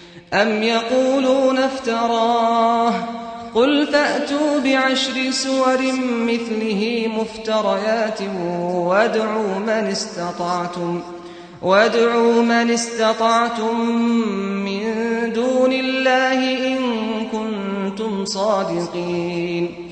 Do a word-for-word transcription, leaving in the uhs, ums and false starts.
أم يقولون افتراه قل فأتوا بعشر سور مثله مفتريات وادعوا من استطعتم وادعوا من استطعتم من دون الله إن كنتم صادقين